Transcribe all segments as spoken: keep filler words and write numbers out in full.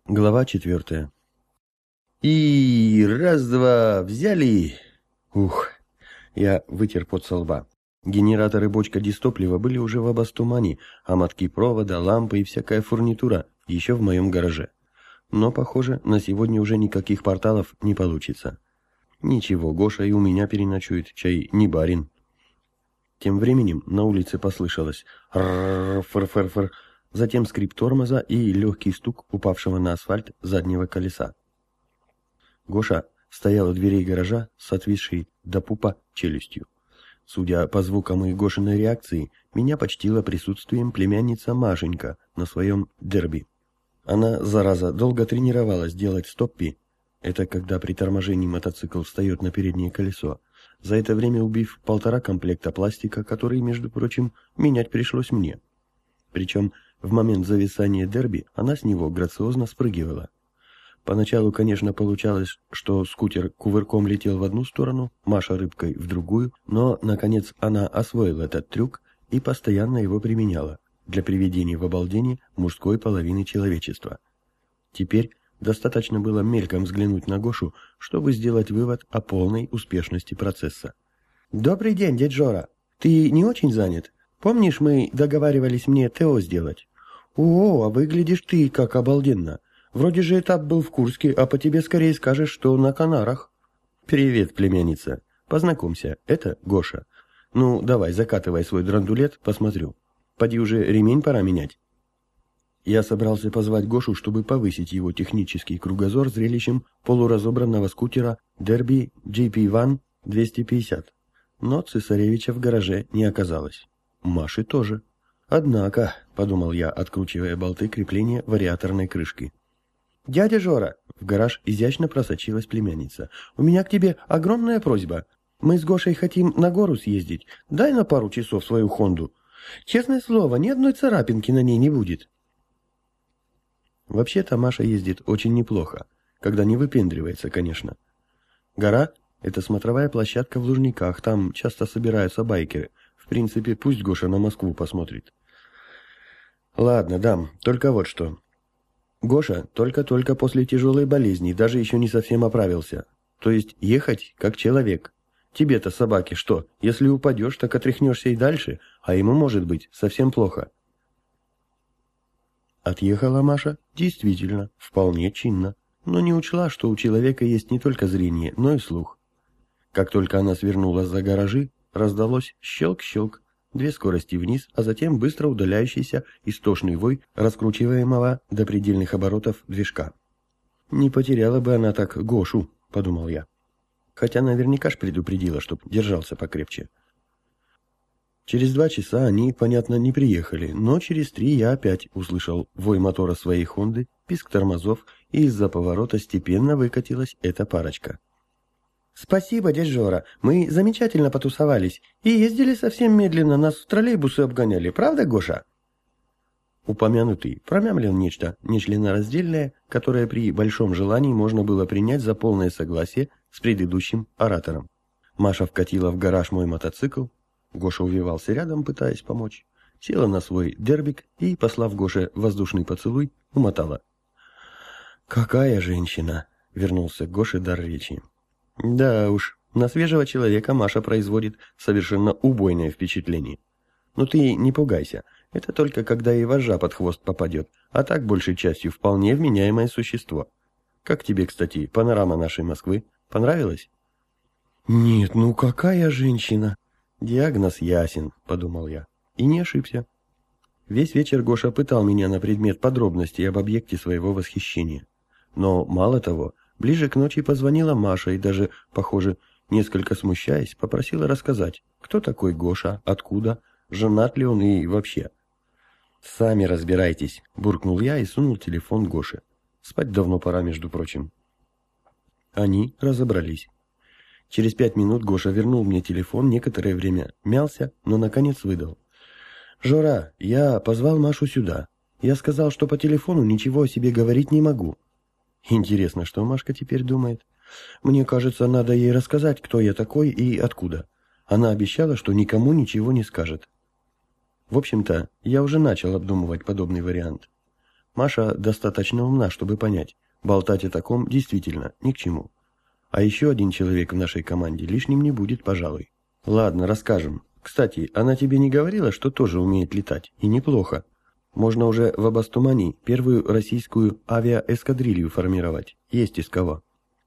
Глава четвертая. И раз-два взяли. Ух, я вытер пот со лба. Генераторы бочка дистоплива были уже в обостумане, а мотки провода, лампы и всякая фурнитура еще в моем гараже. Но, похоже, на сегодня уже никаких порталов не получится. Ничего, Гоша и у меня переночует, чай не барин. Тем временем на улице послышалось «ррррр-фыр-фыр-фыр», затем скрип тормоза и легкий стук упавшего на асфальт заднего колеса. Гоша стоял у дверей гаража с отвисшей до пупа челюстью. Судя по звукам и Гошиной реакции, меня почтила присутствием племянница Машенька на своем дерби. Она, зараза, долго тренировалась делать стоппи. Это когда при торможении мотоцикл встает на переднее колесо. За это время убив полтора комплекта пластика, который, между прочим, менять пришлось мне. Причем в момент зависания дерби она с него грациозно спрыгивала. Поначалу, конечно, получалось, что скутер кувырком летел в одну сторону, Маша рыбкой в другую, но, наконец, она освоила этот трюк и постоянно его применяла для приведения в обалдение мужской половины человечества. Теперь достаточно было мельком взглянуть на Гошу, чтобы сделать вывод о полной успешности процесса. «Добрый день, дядь Жора. Ты не очень занят? Помнишь, мы договаривались мне ТО сделать? О, а выглядишь ты как обалденно. Вроде же этап был в Курске, а по тебе скорее скажешь, что на Канарах». «Привет, племянница. Познакомься, это Гоша. Ну, давай, закатывай свой драндулет, посмотрю. Поди уже ремень пора менять». Я собрался позвать Гошу, чтобы повысить его технический кругозор зрелищем полуразобранного скутера Derby джи пи один двести пятьдесят. Но цесаревича в гараже не оказалось. Маши тоже. «Однако», — подумал я, откручивая болты крепления вариаторной крышки. «Дядя Жора», — в гараж изящно просочилась племянница, — «у меня к тебе огромная просьба. Мы с Гошей хотим на гору съездить. Дай на пару часов свою Хонду. Честное слово, ни одной царапинки на ней не будет». Вообще-то Маша ездит очень неплохо, когда не выпендривается, конечно. Гора — это смотровая площадка в Лужниках, там часто собираются байкеры. В принципе, пусть Гоша на Москву посмотрит. Ладно, дам, только вот что. Гоша только-только после тяжелой болезни, даже еще не совсем оправился. То есть ехать как человек. Тебе-то, собаке, что? Если упадешь, так отряхнешься и дальше, а ему может быть совсем плохо. Отъехала Маша действительно, вполне чинно, но не учла, что у человека есть не только зрение, но и слух. Как только она свернула за гаражи, раздалось щелк-щелк, две скорости вниз, а затем быстро удаляющийся истошный вой раскручиваемого до предельных оборотов движка. «Не потеряла бы она так Гошу», — подумал я. Хотя наверняка ж предупредила, чтоб держался покрепче. Через два часа они, понятно, не приехали, но через три я опять услышал вой мотора своей Хонды, писк тормозов, и из-за поворота степенно выкатилась эта парочка. «Спасибо, дядь Жора, мы замечательно потусовались и ездили совсем медленно, нас в троллейбусы обгоняли, правда, Гоша?» Упомянутый промямлил нечто нечленораздельное, которое при большом желании можно было принять за полное согласие с предыдущим оратором. Маша вкатила в гараж мой мотоцикл, Гоша увивался рядом, пытаясь помочь, села на свой дербик и, послав Гоше воздушный поцелуй, умотала. «Какая женщина!» — вернулся к Гоше дар речи. «Да уж, на свежего человека Маша производит совершенно убойное впечатление. Но ты не пугайся, это только когда и вожжа под хвост попадет, а так большей частью вполне вменяемое существо. Как тебе, кстати, панорама нашей Москвы? Понравилась?» «Нет, ну какая женщина!» «Диагноз ясен», — подумал я, и не ошибся. Весь вечер Гоша пытал меня на предмет подробностей об объекте своего восхищения. Но, мало того, ближе к ночи позвонила Маша и даже, похоже, несколько смущаясь, попросила рассказать, кто такой Гоша, откуда, женат ли он и вообще. «Сами разбирайтесь», — буркнул я и сунул телефон Гоше. Спать давно пора, между прочим. Они разобрались. Через пять минут Гоша вернул мне телефон, некоторое время мялся, но наконец выдал. «Жора, я позвал Машу сюда. Я сказал, что по телефону ничего о себе говорить не могу». Интересно, что Машка теперь думает? Мне кажется, надо ей рассказать, кто я такой и откуда. Она обещала, что никому ничего не скажет. В общем-то, я уже начал обдумывать подобный вариант. Маша достаточно умна, чтобы понять, болтать о таком действительно ни к чему. А еще один человек в нашей команде лишним не будет, пожалуй. Ладно, расскажем. Кстати, она тебе не говорила, что тоже умеет летать? И неплохо. Можно уже в Абастумани первую российскую авиаэскадрилью формировать. Есть из кого.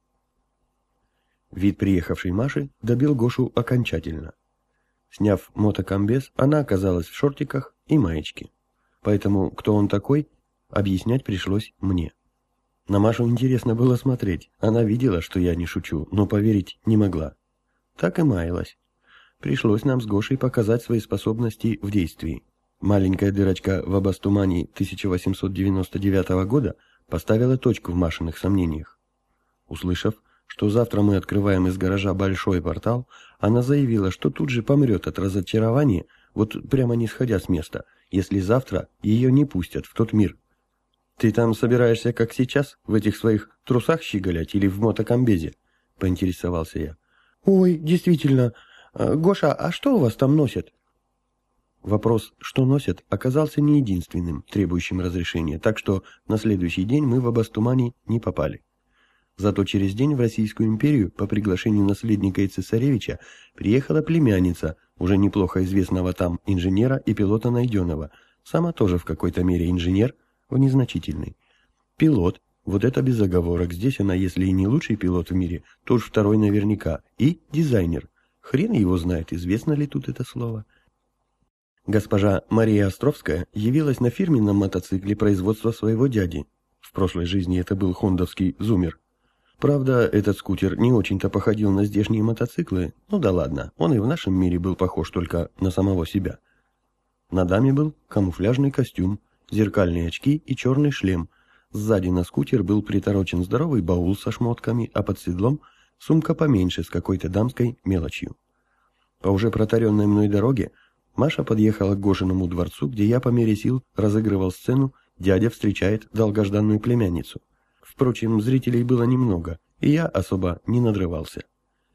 Вид приехавшей Маши добил Гошу окончательно. Сняв мотокомбез, она оказалась в шортиках и маечке. Поэтому, кто он такой, объяснять пришлось мне. На Машу интересно было смотреть. Она видела, что я не шучу, но поверить не могла. Так и маялась. Пришлось нам с Гошей показать свои способности в действии. Маленькая дырочка в Абастумани тысяча восемьсот девяносто девятого года поставила точку в Машиных сомнениях. Услышав, что завтра мы открываем из гаража большой портал, она заявила, что тут же помрет от разочарования, вот прямо не сходя с места, если завтра ее не пустят в тот мир. «Ты там собираешься, как сейчас, в этих своих трусах щеголять или в мотокомбезе?» — поинтересовался я. «Ой, действительно. Гоша, а что у вас там носят?» Вопрос «что носят» оказался не единственным, требующим разрешения, так что на следующий день мы в Абастумани не попали. Зато через день в Российскую империю по приглашению наследника и цесаревича приехала племянница, уже неплохо известного там инженера и пилота Найденова, сама тоже в какой-то мере инженер, в незначительный. Пилот, вот это без оговорок, здесь она, если и не лучший пилот в мире, то уж второй наверняка, и дизайнер. Хрен его знает, известно ли тут это слово. Госпожа Мария Островская явилась на фирменном мотоцикле производства своего дяди. В прошлой жизни это был хондовский «Зумер». Правда, этот скутер не очень-то походил на здешние мотоциклы, ну да ладно, он и в нашем мире был похож только на самого себя. На даме был камуфляжный костюм, зеркальные очки и черный шлем. Сзади на скутер был приторочен здоровый баул со шмотками, а под седлом сумка поменьше с какой-то дамской мелочью. По уже протаренной мной дороге Маша подъехала к Гошиному дворцу, где я по мере сил разыгрывал сцену «Дядя встречает долгожданную племянницу». Впрочем, зрителей было немного, и я особо не надрывался.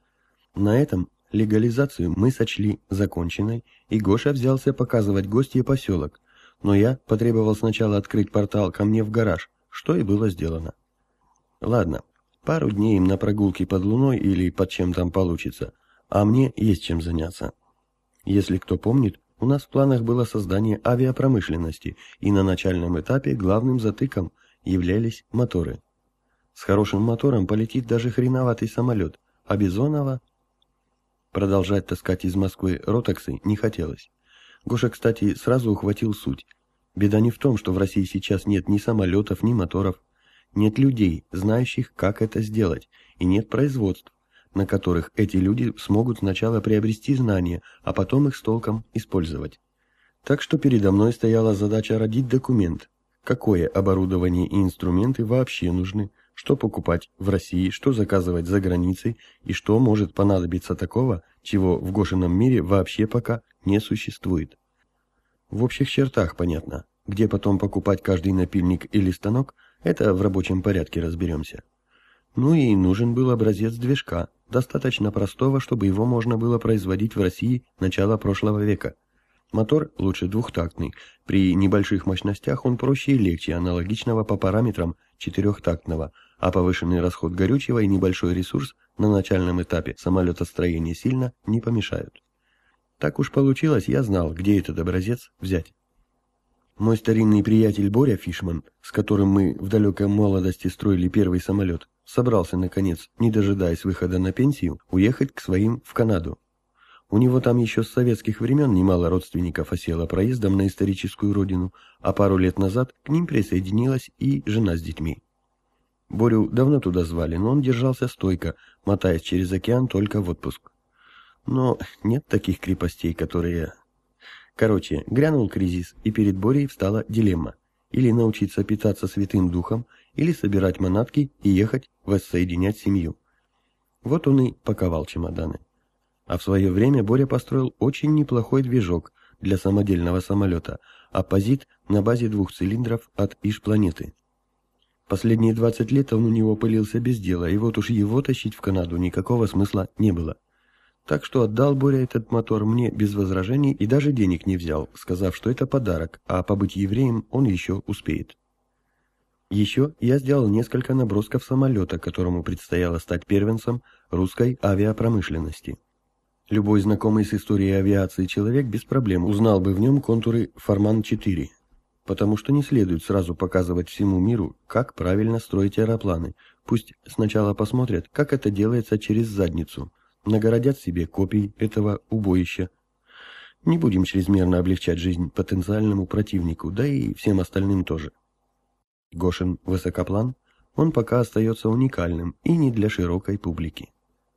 На этом легализацию мы сочли законченной, и Гоша взялся показывать гостье поселок, но я потребовал сначала открыть портал ко мне в гараж, что и было сделано. Ладно, пару дней им на прогулке под луной или под чем там получится, а мне есть чем заняться. Если кто помнит, у нас в планах было создание авиапромышленности, и на начальном этапе главным затыком являлись моторы. С хорошим мотором полетит даже хреноватый самолет, а Бизонова... Продолжать таскать из Москвы ротоксы не хотелось. Гоша, кстати, сразу ухватил суть. Беда не в том, что в России сейчас нет ни самолетов, ни моторов. Нет людей, знающих, как это сделать, и нет производств, на которых эти люди смогут сначала приобрести знания, а потом их с толком использовать. Так что передо мной стояла задача родить документ, какое оборудование и инструменты вообще нужны, что покупать в России, что заказывать за границей и что может понадобиться такого, чего в Гошином мире вообще пока не существует. В общих чертах понятно, где потом покупать каждый напильник или станок, это в рабочем порядке разберемся. Ну и нужен был образец движка, достаточно простого, чтобы его можно было производить в России начала прошлого века. Мотор лучше двухтактный, при небольших мощностях он проще и легче аналогичного по параметрам четырехтактного, а повышенный расход горючего и небольшой ресурс на начальном этапе самолетостроения сильно не помешают. Так уж получилось, я знал, где этот образец взять. Мой старинный приятель Боря Фишман, с которым мы в далекой молодости строили первый самолет, собрался, наконец, не дожидаясь выхода на пенсию, уехать к своим в Канаду. У него там еще с советских времен немало родственников осело проездом на историческую родину, а пару лет назад к ним присоединилась и жена с детьми. Борю давно туда звали, но он держался стойко, мотаясь через океан только в отпуск. Но нет таких крепостей, которые... Короче, грянул кризис, и перед Борей встала дилемма. Или научиться питаться святым духом, или собирать манатки и ехать воссоединять семью. Вот он и паковал чемоданы. А в свое время Боря построил очень неплохой движок для самодельного самолета, оппозит на базе двух цилиндров от Иж-планеты. Последние двадцать лет он у него пылился без дела, и вот уж его тащить в Канаду никакого смысла не было. Так что отдал Боря этот мотор мне без возражений и даже денег не взял, сказав, что это подарок, а побыть евреем он еще успеет. Еще я сделал несколько набросков самолета, которому предстояло стать первенцем русской авиапромышленности. Любой знакомый с историей авиации человек без проблем узнал бы в нем контуры Фарман четыре, потому что не следует сразу показывать всему миру, как правильно строить аэропланы. Пусть сначала посмотрят, как это делается через задницу, нагородят себе копий этого убоища. Не будем чрезмерно облегчать жизнь потенциальному противнику, да и всем остальным тоже. Гошин высокоплан, он пока остается уникальным и не для широкой публики.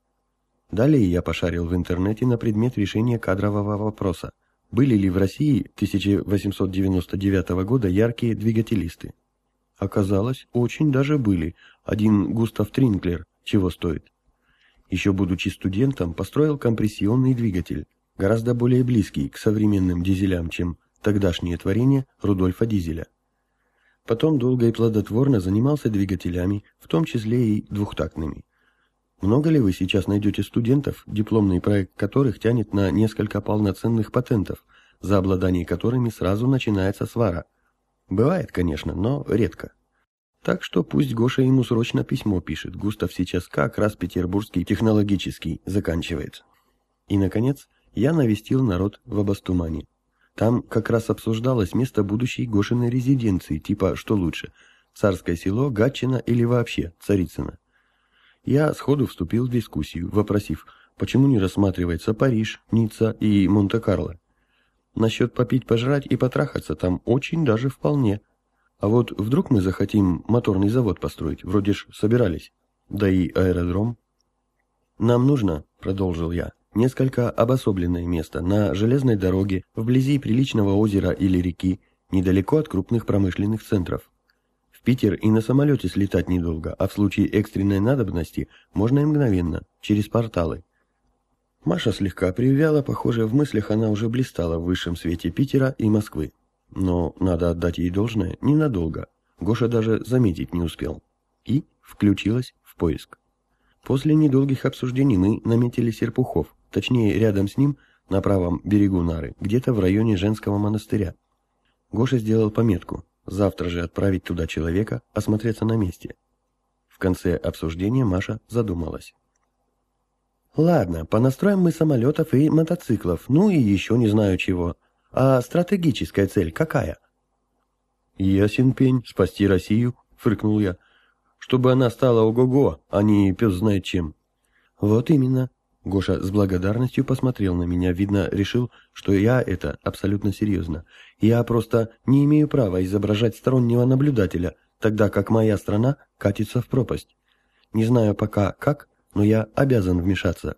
Далее я пошарил в интернете на предмет решения кадрового вопроса. Были ли в России тысяча восемьсот девяносто девятого года яркие двигателисты? Оказалось, очень даже были. Один Густав Тринклер чего стоит. Еще будучи студентом, построил компрессионный двигатель, гораздо более близкий к современным дизелям, чем тогдашнее творение Рудольфа Дизеля. Потом долго и плодотворно занимался двигателями, в том числе и двухтактными. Много ли вы сейчас найдете студентов, дипломный проект которых тянет на несколько полноценных патентов, за обладание которыми сразу начинается свара? Бывает, конечно, но редко. Так что пусть Гоша ему срочно письмо пишет, Густав сейчас как раз Петербургский технологический заканчивает. И, наконец, я навестил народ в Абастумане. Там как раз обсуждалось место будущей Гошиной резиденции, типа что лучше, Царское село, Гатчина или вообще Царицыно. Я сходу вступил в дискуссию, вопросив, почему не рассматривается Париж, Ницца и Монте-Карло. Насчет попить, пожрать и потрахаться там очень даже вполне. А вот вдруг мы захотим моторный завод построить, вроде ж собирались, да и аэродром. Нам нужно, продолжил я, несколько обособленное место на железной дороге, вблизи приличного озера или реки, недалеко от крупных промышленных центров. В Питер и на самолете слетать недолго, а в случае экстренной надобности можно и мгновенно, через порталы. Маша слегка привяла, похоже, в мыслях она уже блистала в высшем свете Питера и Москвы. Но, надо отдать ей должное, ненадолго. Гоша даже заметить не успел. И включилась в поиск. После недолгих обсуждений мы наметили Серпухов, точнее рядом с ним, на правом берегу Нары, где-то в районе женского монастыря. Гоша сделал пометку. Завтра же отправить туда человека, осмотреться на месте. В конце обсуждения Маша задумалась. Ладно, понастроим мы самолетов и мотоциклов, ну и еще не знаю чего. А стратегическая цель какая? Ясен пень, спасти Россию, фыркнул я. Чтобы она стала ого-го, а не пес знает чем. Вот именно. Гоша с благодарностью посмотрел на меня, видно, решил, что я это абсолютно серьезно. Я просто не имею права изображать стороннего наблюдателя, тогда как моя страна катится в пропасть. Не знаю пока как, но я обязан вмешаться.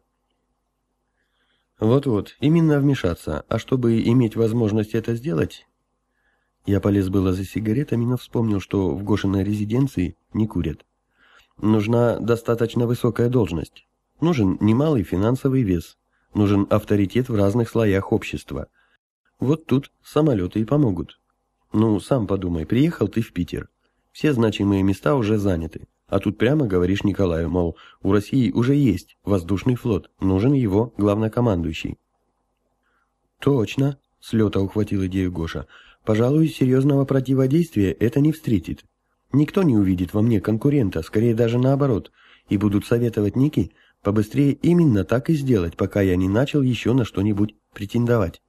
Вот-вот, именно вмешаться, а чтобы иметь возможность это сделать... Я полез было за сигаретами, но вспомнил, что в Гошиной резиденции не курят. Нужна достаточно высокая должность. Нужен немалый финансовый вес. Нужен авторитет в разных слоях общества. Вот тут самолеты и помогут. Ну, сам подумай, приехал ты в Питер. Все значимые места уже заняты. А тут прямо говоришь Николаю, мол, у России уже есть воздушный флот, нужен его главнокомандующий. Точно, с лета ухватил идею Гоша. Пожалуй, серьезного противодействия это не встретит. Никто не увидит во мне конкурента, скорее даже наоборот, и будут советовать Нике побыстрее именно так и сделать, пока я не начал еще на что-нибудь претендовать.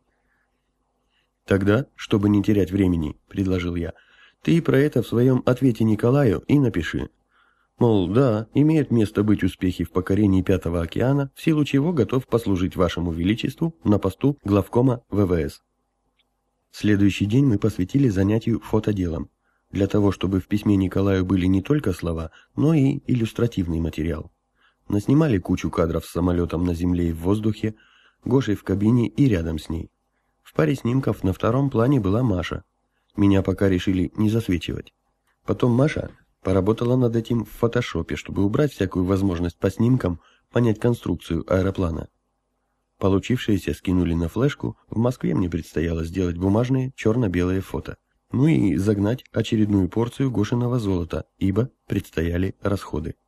Тогда, чтобы не терять времени, предложил я, ты про это в своем ответе Николаю и напиши. Мол, да, имеет место быть успехи в покорении Пятого океана, в силу чего готов послужить вашему величеству на посту главкома вэ вэ эс. Следующий день мы посвятили занятию фотоделом, для того, чтобы в письме Николаю были не только слова, но и иллюстративный материал. Наснимали кучу кадров с самолетом на земле и в воздухе, Гошей в кабине и рядом с ней. В паре снимков на втором плане была Маша. Меня пока решили не засвечивать. Потом Маша поработала над этим в фотошопе, чтобы убрать всякую возможность по снимкам понять конструкцию аэроплана. Получившееся скинули на флешку, в Москве мне предстояло сделать бумажные черно-белые фото. Ну и загнать очередную порцию Гошиного золота, ибо предстояли расходы.